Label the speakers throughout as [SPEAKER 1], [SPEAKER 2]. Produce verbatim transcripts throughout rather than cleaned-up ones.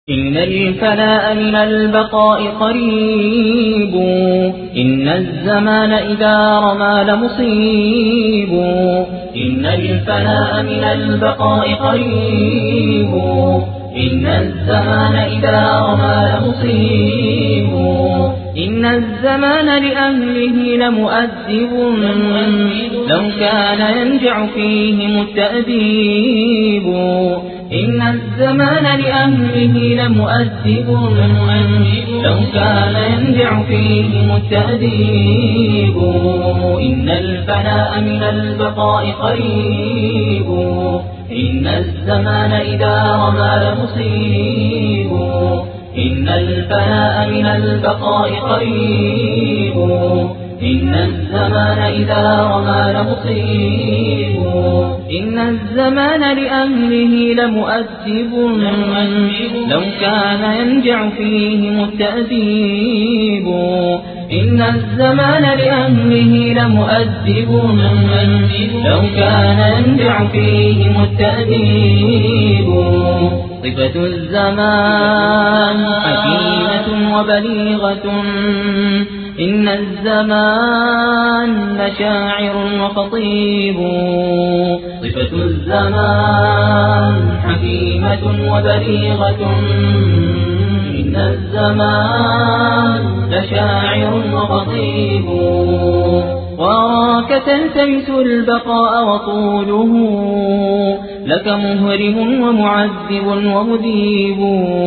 [SPEAKER 1] إن الفناء من البقاء قريب، إن الزمان إذا رمى لمصيب. إن الفناء من البقاء قريب، إن الزمان إذا رمى لمصيب. إن الزمان لأهله لمؤدب، لو كان ينجع فيهم التأديب. إن الزمان لأهله لمؤدب، لو كان ينجع فيهم التأديب. إن الفناء من البقاء قريب، إن الزمان إذا رمى لمصيب. إن الفناء من البقاء قريب، إن الزمان إذا رمى لمصيب. إن الزمان لأهله لمؤدب، لو كان ينجع فيهم التأديب. إن الزمان لأهله لمؤدب، لو كان ينجع فيهم التأديب. صفة الزمان حكيمة وبليغة، إن الزمان لشاعر وخطيب. صفة الزمان حكيمة وبليغة، إن الزمان لشاعر وخطيب. وراك تلتمس البقاء وطوله، لك مهرم ومعذب ومذيب.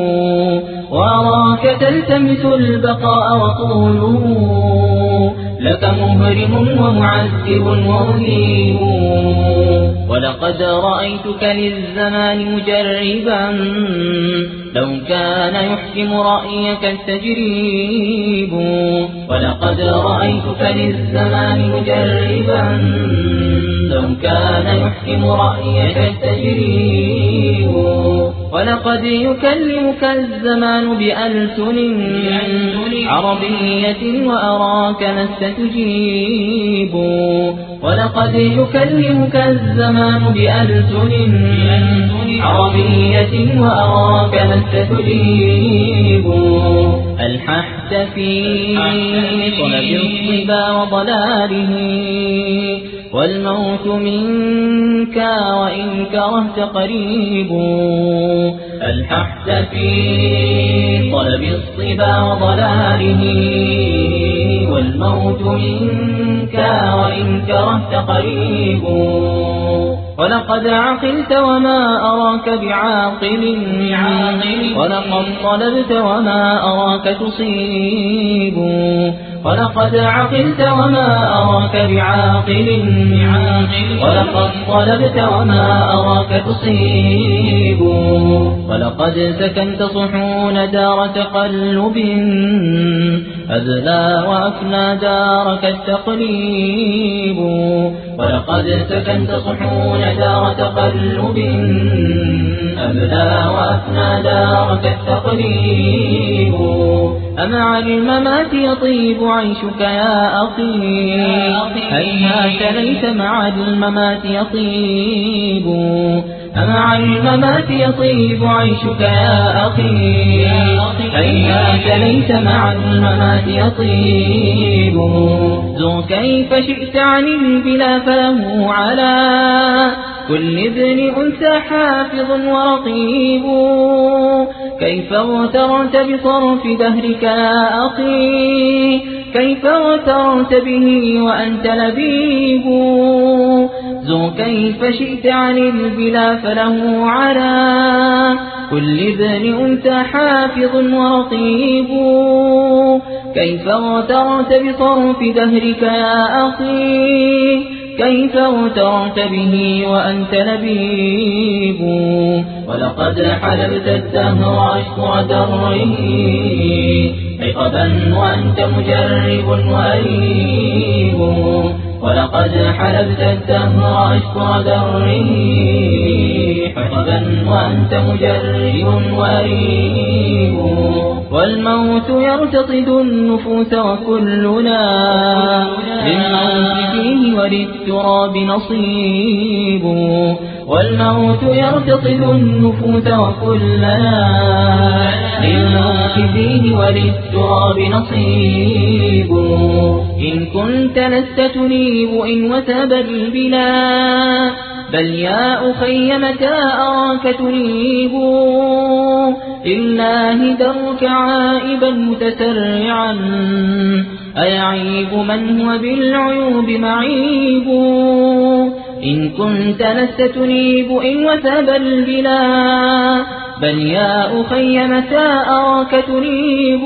[SPEAKER 1] وراك تلتمس البقاء وطوله، لك مهرم ومعذب ومذيب. ولقد رأيتك للزمان مجربا، لو كان يحكم رأيك التجريب. ولقد رأيتك للزمان مجربا، لو كان يحكم رأيك التجريب. ولقد يكلمك الزمان بألسن عربية وأراك لست تجيب. ولقد يكلمك الزمان بألسن عربية وأراك لست تجيب. ألححت في طلب الصبا وضلاله، والموت منك وإن كرهت قريب. ألححت في طلب الصبا وضلاله، والموت منك وإن كرهت قريب. ولقد عقلت وما أراك بعاقل، ولقد طلبت وما أراك تصيب. ولقد عقلت وما أراك بعاقل، ولقد طلبت وما أراك تصيب. ولقد سكنت صحون دار تقلب، أذلى وأفنى دارك التقليب. ولقد سكنت صحون دار تقلب، أذلى وأفنى دارك التقليب. أمع الممات يطيب عيشك يا أخي، هيهات ليس مع الممات يطيب. أمع الممات يطيب عيشك يا أخي، هيهات ليس مع الممات يطيب. زر كيف شئت عن البلا فله على كل ابن أنثى حافظ ورقيب. كيف اغترت بصرف دهرك يا أخي، كيف اغترت به وأنت لبيب. زر كيف شئت عن البلا فله على كل ابن أنثى حافظ ورقيب. كيف اغترت بصرف دهرك يا أخي، كيف اغترت به وأنت لبيب. ولقد حلبت الدهر أشكر دره، عقبا وأنت مجرب وأريب. ولقد حلبت الدهر أشكر دره، عقبا وأنت مجرب وأريب. والموت يرتقد النفوس وكلنا للموت فيه وللتراب نصيب. والموت يرتطل النفوس وكلنا للموت فيه وللتراب نصيب. إن كنت لست تنيب إن وتب البلاد بل يا أخي متى أراك تنيب لله درك عائبا متسرعا أيعيب من هو بالعيوب معيب. إن كنت لست تنيب إن وتب البلاد بل يا أخي متى أراك تنيب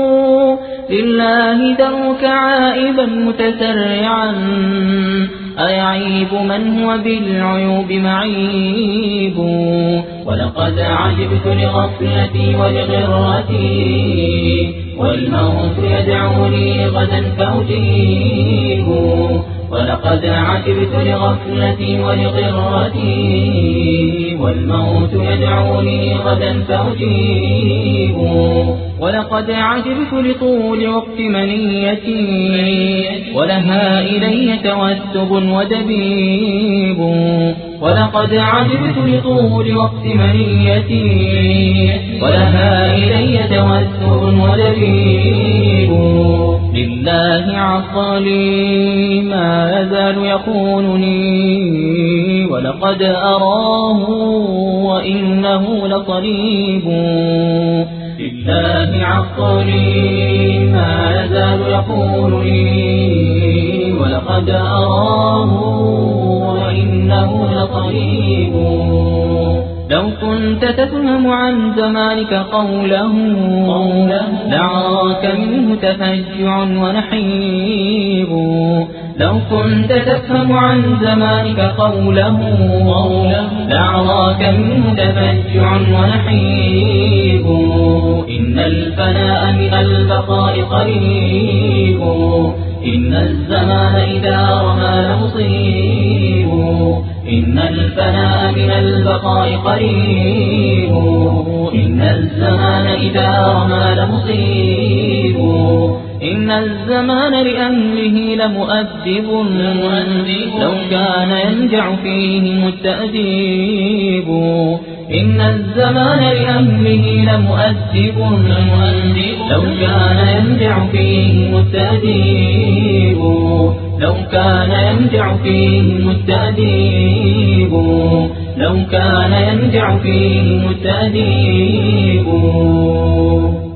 [SPEAKER 1] لله درك عائبا متسرعا أيعيب من هو بالعيوب معيب. ولقد عجبت لغفلتي ولغرتي والموت يدعوني غدا فأجيب. ولقد عجبت لغفلتي ولغرتي والموت يدعوني غدا فأجيب. ولقد عجبت لطول وقت منيتي ولها إلي توسب ودبيب. ولقد عجبت لطول وقت منيتي ولها إلي توسب ودبيب. لله عصالي ما يزال يخونني ولقد أراه وإنه لصليب. لله عصالي ما يزال يخونني ولقد أراه وإنه لصليب. لو كنت تفهم عن زمانك قوله لعراك منه تفجع ونحيب. لو كنت تفهم عن زمانك قوله لعراك منه تفجع ونحيب. إن الفناء من البقاء قريب إن الزمان إذا رمى لمصيب. إن الفناء من البقاء قريب إن الزمان إذا رمى لمصيب. إن الزمان لأهله لمؤدب لو كان ينجع فيهم التأديب. إن الزمان لأهله لمؤدب لو كان ينجع فيهم التأديب. لو كان ينجع فيهم التأديب. لو كان ينجع فيهم التأديب.